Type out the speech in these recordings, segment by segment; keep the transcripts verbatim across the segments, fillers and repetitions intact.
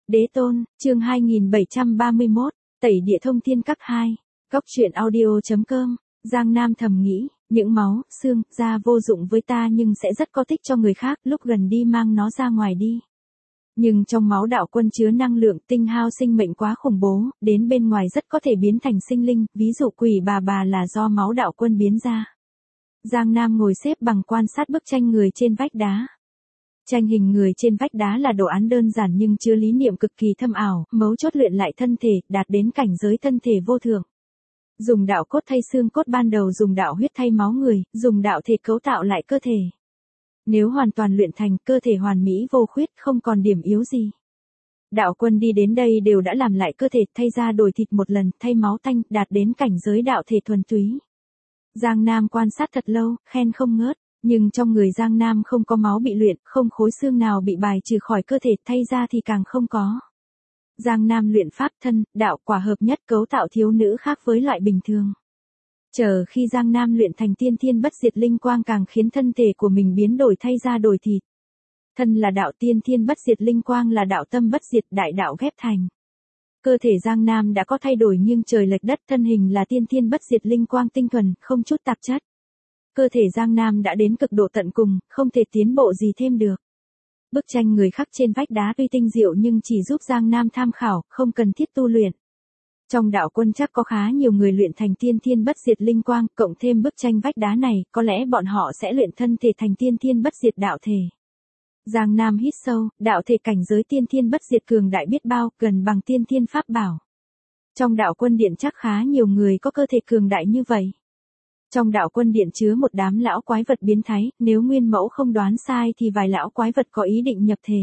Đế tôn, chương hai nghìn bảy trăm ba mươi mốt, tẩy địa thông thiên các hai, góc truyện audio.com, Giang Nam thầm nghĩ, những máu, xương, da vô dụng với ta nhưng sẽ rất có thích cho người khác, lúc gần đi mang nó ra ngoài đi. Nhưng trong máu đạo quân chứa năng lượng tinh hao sinh mệnh quá khủng bố, đến bên ngoài rất có thể biến thành sinh linh, ví dụ quỷ bà bà là do máu đạo quân biến ra. Giang Nam ngồi xếp bằng quan sát bức tranh người trên vách đá. Tranh hình người trên vách đá là đồ án đơn giản nhưng chứa lý niệm cực kỳ thâm ảo, mấu chốt luyện lại thân thể, đạt đến cảnh giới thân thể vô thượng. Dùng đạo cốt thay xương cốt ban đầu, dùng đạo huyết thay máu người, dùng đạo thể cấu tạo lại cơ thể. Nếu hoàn toàn luyện thành, cơ thể hoàn mỹ vô khuyết, không còn điểm yếu gì. Đạo quân đi đến đây đều đã làm lại cơ thể, thay da đổi thịt một lần, thay máu tanh, đạt đến cảnh giới đạo thể thuần túy. Giang Nam quan sát thật lâu, khen không ngớt. Nhưng trong người Giang Nam không có máu bị luyện, không khối xương nào bị bài trừ khỏi cơ thể, thay ra thì càng không có. Giang Nam luyện pháp thân, đạo quả hợp nhất, cấu tạo thiếu nữ khác với loại bình thường. Chờ khi Giang Nam luyện thành tiên thiên bất diệt linh quang càng khiến thân thể của mình biến đổi, thay ra đổi thịt. Thân là đạo, tiên thiên bất diệt linh quang là đạo, tâm bất diệt, đại đạo ghép thành. Cơ thể Giang Nam đã có thay đổi nghiêng trời lệch đất, thân hình là tiên thiên bất diệt linh quang tinh thuần, không chút tạp chất. Cơ thể Giang Nam đã đến cực độ tận cùng, không thể tiến bộ gì thêm được. Bức tranh người khắc trên vách đá tuy tinh diệu nhưng chỉ giúp Giang Nam tham khảo, không cần thiết tu luyện. Trong đạo quân chắc có khá nhiều người luyện thành tiên thiên bất diệt linh quang, cộng thêm bức tranh vách đá này, có lẽ bọn họ sẽ luyện thân thể thành tiên thiên bất diệt đạo thể. Giang Nam hít sâu, đạo thể cảnh giới tiên thiên bất diệt cường đại biết bao, gần bằng tiên thiên pháp bảo. Trong đạo quân điện chắc khá nhiều người có cơ thể cường đại như vậy. Trong đạo quân điện chứa một đám lão quái vật biến thái, nếu nguyên mẫu không đoán sai thì vài lão quái vật có ý định nhập thể.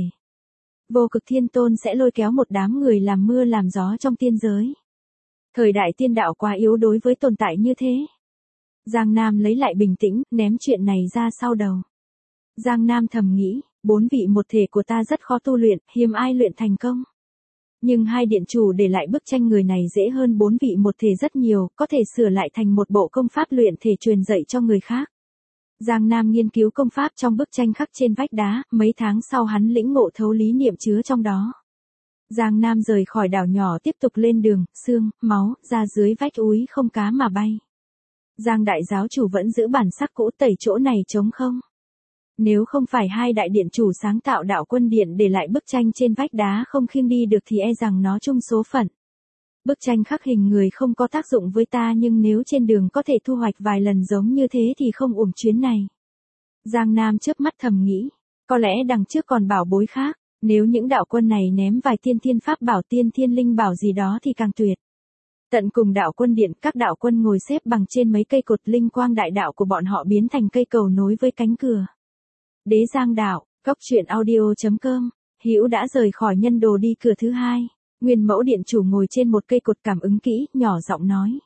Vô Cực Thiên Tôn sẽ lôi kéo một đám người làm mưa làm gió trong tiên giới. Thời đại tiên đạo quá yếu đối với tồn tại như thế. Giang Nam lấy lại bình tĩnh, ném chuyện này ra sau đầu. Giang Nam thầm nghĩ, bốn vị một thể của ta rất khó tu luyện, hiếm ai luyện thành công. Nhưng hai điện chủ để lại bức tranh người này dễ hơn bốn vị một thể rất nhiều, có thể sửa lại thành một bộ công pháp luyện thể truyền dạy cho người khác. Giang Nam nghiên cứu công pháp trong bức tranh khắc trên vách đá, mấy tháng sau hắn lĩnh ngộ thấu lý niệm chứa trong đó. Giang Nam rời khỏi đảo nhỏ tiếp tục lên đường, xương, máu, ra dưới vách úi không cá mà bay. Giang đại giáo chủ vẫn giữ bản sắc cũ, tẩy chỗ này trống không. Nếu không phải hai đại điện chủ sáng tạo đạo quân điện để lại bức tranh trên vách đá không khiêng đi được thì e rằng nó chung số phận. Bức tranh khắc hình người không có tác dụng với ta nhưng nếu trên đường có thể thu hoạch vài lần giống như thế thì không uổng chuyến này. Giang Nam chớp mắt thầm nghĩ, có lẽ đằng trước còn bảo bối khác, nếu những đạo quân này ném vài tiên thiên pháp bảo, tiên thiên linh bảo gì đó thì càng tuyệt. Tận cùng đạo quân điện, các đạo quân ngồi xếp bằng trên mấy cây cột, linh quang đại đạo của bọn họ biến thành cây cầu nối với cánh cửa. Đế Giang đạo, góc truyện audio.com, Hữu đã rời khỏi nhân đồ đi cửa thứ hai. Nguyên mẫu điện chủ ngồi trên một cây cột cảm ứng kỹ, nhỏ giọng nói.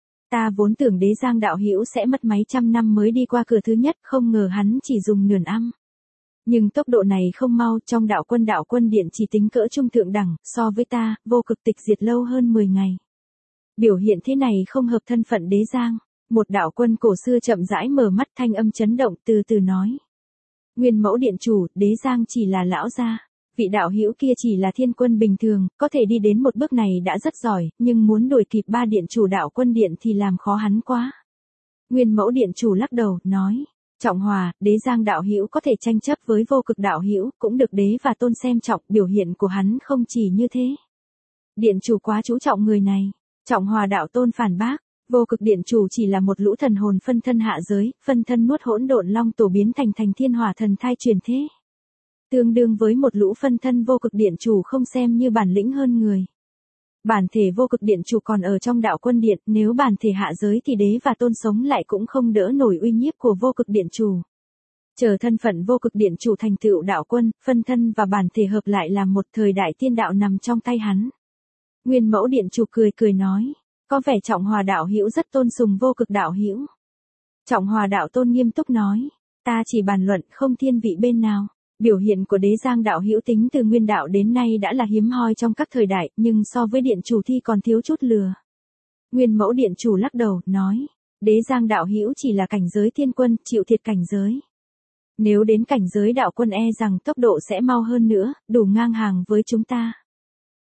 Ta vốn tưởng Đế Giang đạo Hữu sẽ mất mấy trăm năm mới đi qua cửa thứ nhất, không ngờ hắn chỉ dùng nửa năm. Nhưng tốc độ này không mau, trong đạo quân đạo quân điện chỉ tính cỡ trung thượng đẳng, so với ta, vô cực tịch diệt lâu hơn mười ngày. Biểu hiện thế này không hợp thân phận Đế Giang. Một đạo quân cổ xưa chậm rãi mở mắt, thanh âm chấn động, từ từ nói. Nguyên mẫu điện chủ, Đế Giang chỉ là lão gia. Vị đạo hữu kia chỉ là thiên quân bình thường, có thể đi đến một bước này đã rất giỏi, nhưng muốn đuổi kịp ba điện chủ đạo quân điện thì làm khó hắn quá. Nguyên mẫu điện chủ lắc đầu, nói. Trọng Hòa, Đế Giang đạo hữu có thể tranh chấp với vô cực đạo hữu, cũng được đế và tôn xem trọng, biểu hiện của hắn không chỉ như thế. Điện chủ quá chú trọng người này. Trọng Hòa đạo tôn phản bác. Vô cực điện chủ chỉ là một lũ thần hồn phân thân hạ giới, phân thân nuốt hỗn độn long tổ biến thành thành thiên hỏa thần thai truyền thế. Tương đương với một lũ phân thân vô cực điện chủ không xem như bản lĩnh hơn người. Bản thể vô cực điện chủ còn ở trong đạo quân điện, nếu bản thể hạ giới thì đế và tôn sống lại cũng không đỡ nổi uy nhiếp của vô cực điện chủ. Chờ thân phận vô cực điện chủ thành tựu đạo quân, phân thân và bản thể hợp lại làm một, thời đại tiên đạo nằm trong tay hắn. Nguyên mẫu điện chủ cười cười nói. Có vẻ Trọng Hòa đạo hữu rất tôn sùng vô cực đạo hữu. Trọng Hòa đạo tôn nghiêm túc nói, ta chỉ bàn luận không thiên vị bên nào. Biểu hiện của Đế Giang đạo hữu tính từ nguyên đạo đến nay đã là hiếm hoi trong các thời đại, nhưng so với điện chủ thì còn thiếu chút lừa. Nguyên mẫu điện chủ lắc đầu, nói, Đế Giang đạo hữu chỉ là cảnh giới thiên quân, chịu thiệt cảnh giới. Nếu đến cảnh giới đạo quân e rằng tốc độ sẽ mau hơn nữa, đủ ngang hàng với chúng ta.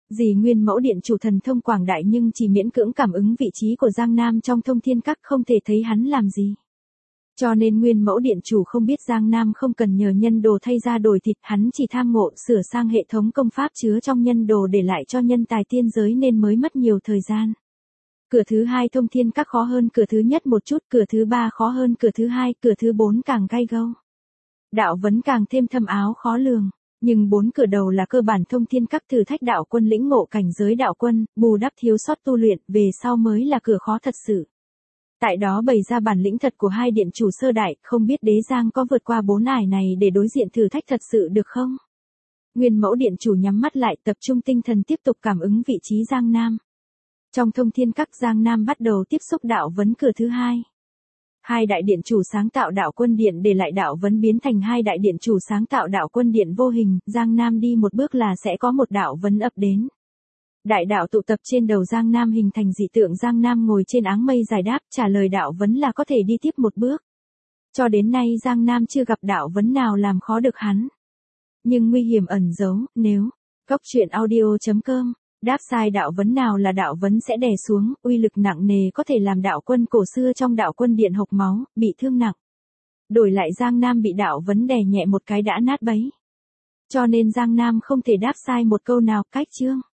Dì Nguyên Mẫu Điện Chủ thần thông quảng đại nhưng chỉ miễn cưỡng cảm ứng vị trí của Giang Nam trong thông thiên các, không thể thấy hắn làm gì. Cho nên Nguyên Mẫu Điện Chủ không biết Giang Nam không cần nhờ nhân đồ thay ra đổi thịt, hắn chỉ tham ngộ sửa sang hệ thống công pháp chứa trong nhân đồ để lại cho nhân tài tiên giới nên mới mất nhiều thời gian. Cửa thứ hai thông thiên các khó hơn cửa thứ nhất một chút, cửa thứ ba khó hơn cửa thứ hai, cửa thứ bốn càng gay gâu. Đạo vấn càng thêm thâm áo khó lường, nhưng bốn cửa đầu là cơ bản thông thiên các, thử thách đạo quân lĩnh ngộ cảnh giới đạo quân, bù đắp thiếu sót tu luyện, về sau mới là cửa khó thật sự. Tại đó bày ra bản lĩnh thật của hai điện chủ sơ đại, không biết Đế Giang có vượt qua bốn ải này để đối diện thử thách thật sự được không? Nguyên Mẫu Điện Chủ nhắm mắt lại, tập trung tinh thần tiếp tục cảm ứng vị trí Giang Nam. Trong thông thiên các, Giang Nam bắt đầu tiếp xúc đạo vấn cửa thứ hai. Hai đại điện chủ sáng tạo đạo quân điện để lại đạo vấn biến thành hai đại điện chủ sáng tạo đạo quân điện vô hình, Giang Nam đi một bước là sẽ có một đạo vấn ập đến. Đại đạo tụ tập trên đầu Giang Nam hình thành dị tượng, Giang Nam ngồi trên áng mây giải đáp, trả lời đạo vấn là có thể đi tiếp một bước. Cho đến nay Giang Nam chưa gặp đạo vấn nào làm khó được hắn. Nhưng nguy hiểm ẩn giấu, nếu Cốc truyện audio chấm com đáp sai đạo vấn nào là đạo vấn sẽ đè xuống, uy lực nặng nề có thể làm đạo quân cổ xưa trong đạo quân điện hộc máu, bị thương nặng. Đổi lại Giang Nam bị đạo vấn đè nhẹ một cái đã nát bấy. Cho nên Giang Nam không thể đáp sai một câu nào, cách chương.